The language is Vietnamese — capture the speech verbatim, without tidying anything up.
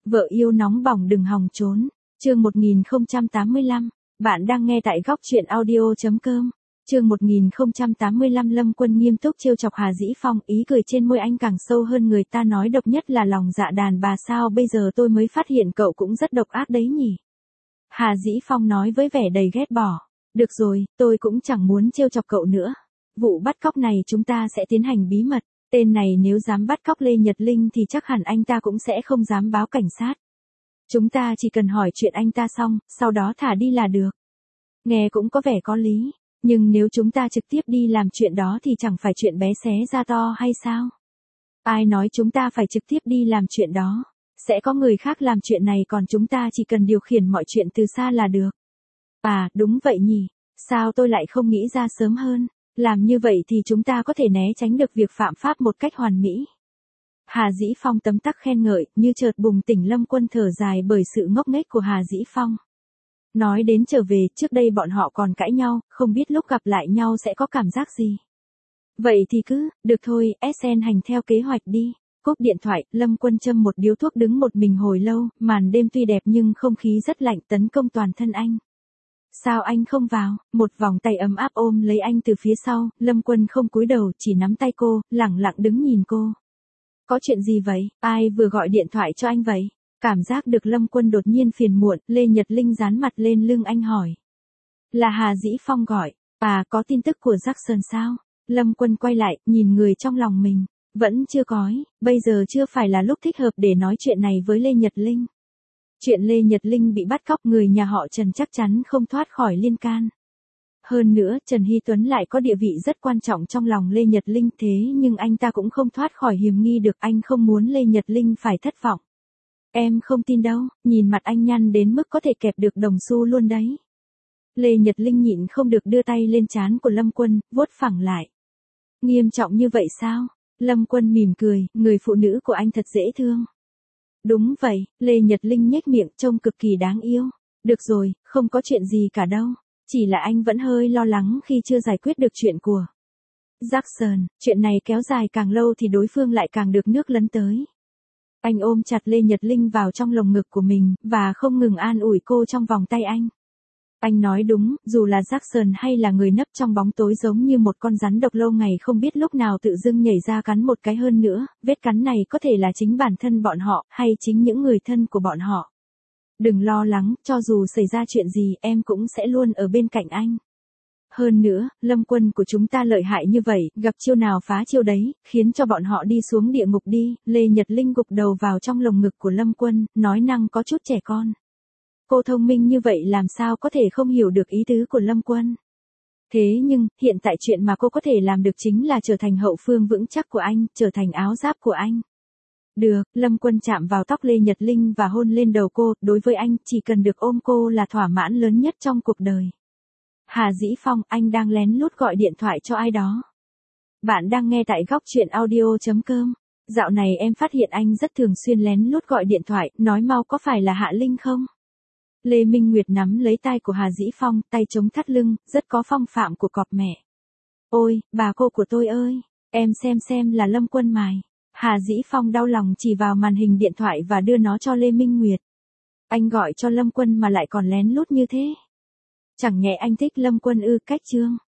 Vợ yêu nóng bỏng đừng hòng trốn. Chương một nghìn không trăm tám mươi lăm. Bạn đang nghe tại góc truyện audio chấm com. Chương một nghìn không trăm tám mươi lăm. Lâm Quân nghiêm túc trêu chọc Hà Dĩ Phong, ý cười trên môi anh càng sâu hơn. Người ta nói độc nhất là lòng dạ đàn bà, sao bây giờ tôi mới phát hiện cậu cũng rất độc ác đấy nhỉ? Hà Dĩ Phong nói với vẻ đầy ghét bỏ. Được rồi, tôi cũng chẳng muốn trêu chọc cậu nữa. Vụ bắt cóc này chúng ta sẽ tiến hành bí mật. Tên này nếu dám bắt cóc Lê Nhật Linh thì chắc hẳn anh ta cũng sẽ không dám báo cảnh sát. Chúng ta chỉ cần hỏi chuyện anh ta xong, sau đó thả đi là được. Nghe cũng có vẻ có lý, nhưng nếu chúng ta trực tiếp đi làm chuyện đó thì chẳng phải chuyện bé xé ra to hay sao? Ai nói chúng ta phải trực tiếp đi làm chuyện đó? Sẽ có người khác làm chuyện này, còn chúng ta chỉ cần điều khiển mọi chuyện từ xa là được. À, đúng vậy nhỉ, sao tôi lại không nghĩ ra sớm hơn? Làm như vậy thì chúng ta có thể né tránh được việc phạm pháp một cách hoàn mỹ. Hà Dĩ Phong tấm tắc khen ngợi, như chợt bừng tỉnh. Lâm Quân thở dài bởi sự ngốc nghếch của Hà Dĩ Phong. Nói đến trở về, trước đây bọn họ còn cãi nhau, không biết lúc gặp lại nhau sẽ có cảm giác gì. Vậy thì cứ, được thôi, ét en hành theo kế hoạch đi. Cúp điện thoại, Lâm Quân châm một điếu thuốc đứng một mình hồi lâu, màn đêm tuy đẹp nhưng không khí rất lạnh tấn công toàn thân anh. Sao anh không vào? Một vòng tay ấm áp ôm lấy anh từ phía sau, Lâm Quân không cúi đầu, chỉ nắm tay cô, lẳng lặng đứng nhìn cô. Có chuyện gì vậy? Ai vừa gọi điện thoại cho anh vậy? Cảm giác được Lâm Quân đột nhiên phiền muộn, Lê Nhật Linh dán mặt lên lưng anh hỏi. Là Hà Dĩ Phong gọi. À, có tin tức của Jackson sao? Lâm Quân quay lại, nhìn người trong lòng mình. Vẫn chưa có, bây giờ chưa phải là lúc thích hợp để nói chuyện này với Lê Nhật Linh. Chuyện Lê Nhật Linh bị bắt cóc, người nhà họ Trần chắc chắn không thoát khỏi liên can. Hơn nữa, Trần Hy Tuấn lại có địa vị rất quan trọng trong lòng Lê Nhật Linh, thế nhưng anh ta cũng không thoát khỏi hiểm nghi được, anh không muốn Lê Nhật Linh phải thất vọng. Em không tin đâu, nhìn mặt anh nhăn đến mức có thể kẹp được đồng xu luôn đấy. Lê Nhật Linh nhịn không được đưa tay lên trán của Lâm Quân, vuốt phẳng lại. Nghiêm trọng như vậy sao? Lâm Quân mỉm cười, người phụ nữ của anh thật dễ thương. Đúng vậy, Lê Nhật Linh nhếch miệng, trông cực kỳ đáng yêu. Được rồi, không có chuyện gì cả đâu. Chỉ là anh vẫn hơi lo lắng khi chưa giải quyết được chuyện của Jackson. Chuyện này kéo dài càng lâu thì đối phương lại càng được nước lấn tới. Anh ôm chặt Lê Nhật Linh vào trong lồng ngực của mình, và không ngừng an ủi cô trong vòng tay anh. Anh nói đúng, dù là Jackson hay là người nấp trong bóng tối giống như một con rắn độc lâu ngày không biết lúc nào tự dưng nhảy ra cắn một cái, hơn nữa, vết cắn này có thể là chính bản thân bọn họ, hay chính những người thân của bọn họ. Đừng lo lắng, cho dù xảy ra chuyện gì, em cũng sẽ luôn ở bên cạnh anh. Hơn nữa, Lâm Quân của chúng ta lợi hại như vậy, gặp chiêu nào phá chiêu đấy, khiến cho bọn họ đi xuống địa ngục đi. Lê Nhật Linh gục đầu vào trong lồng ngực của Lâm Quân, nói năng có chút trẻ con. Cô thông minh như vậy làm sao có thể không hiểu được ý tứ của Lâm Quân. Thế nhưng, hiện tại chuyện mà cô có thể làm được chính là trở thành hậu phương vững chắc của anh, trở thành áo giáp của anh. Được, Lâm Quân chạm vào tóc Lê Nhật Linh và hôn lên đầu cô, đối với anh, chỉ cần được ôm cô là thỏa mãn lớn nhất trong cuộc đời. Hà Dĩ Phong, anh đang lén lút gọi điện thoại cho ai đó. Bạn đang nghe tại góc truyện audio chấm com. Dạo này em phát hiện anh rất thường xuyên lén lút gọi điện thoại, nói mau có phải là Hạ Linh không? Lê Minh Nguyệt nắm lấy tay của Hà Dĩ Phong, tay chống thắt lưng, rất có phong phạm của cọp mẹ. Ôi, bà cô của tôi ơi, em xem xem là Lâm Quân mài. Hà Dĩ Phong đau lòng chỉ vào màn hình điện thoại và đưa nó cho Lê Minh Nguyệt. Anh gọi cho Lâm Quân mà lại còn lén lút như thế. Chẳng nhẽ anh thích Lâm Quân ư? Cách chương.